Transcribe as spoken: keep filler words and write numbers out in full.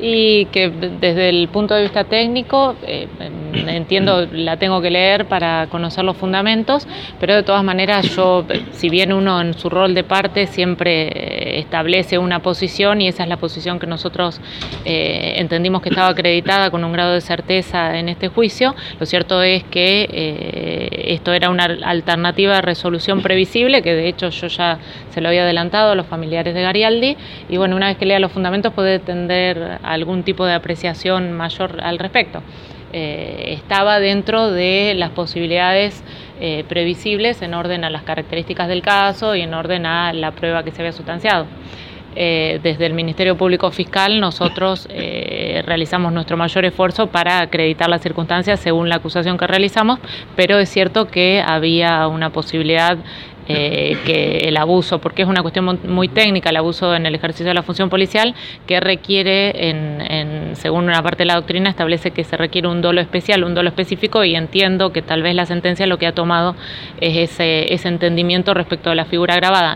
Y que desde el punto de vista técnico, eh, entiendo, la tengo que leer para conocer los fundamentos, pero de todas maneras yo, si bien uno en su rol de parte siempre establece una posición, y esa es la posición que nosotros eh, entendimos que estaba acreditada con un grado de certeza en este juicio, lo cierto es que eh, esto era una alternativa de resolución previsible, que de hecho yo ya se lo había adelantado a los familiares de Garialdi, y bueno, una vez que lea los fundamentos puede tender a algún tipo de apreciación mayor al respecto. Eh, estaba dentro de las posibilidades eh, previsibles en orden a las características del caso y en orden a la prueba que se había sustanciado. Eh, desde el Ministerio Público Fiscal nosotros eh, realizamos nuestro mayor esfuerzo para acreditar las circunstancias según la acusación que realizamos, pero es cierto que había una posibilidad Eh, que el abuso, porque es una cuestión muy técnica, el abuso en el ejercicio de la función policial, que requiere, en, en, según una parte de la doctrina, establece que se requiere un dolo especial, un dolo específico, y entiendo que tal vez la sentencia lo que ha tomado es ese, ese entendimiento respecto a la figura agravada.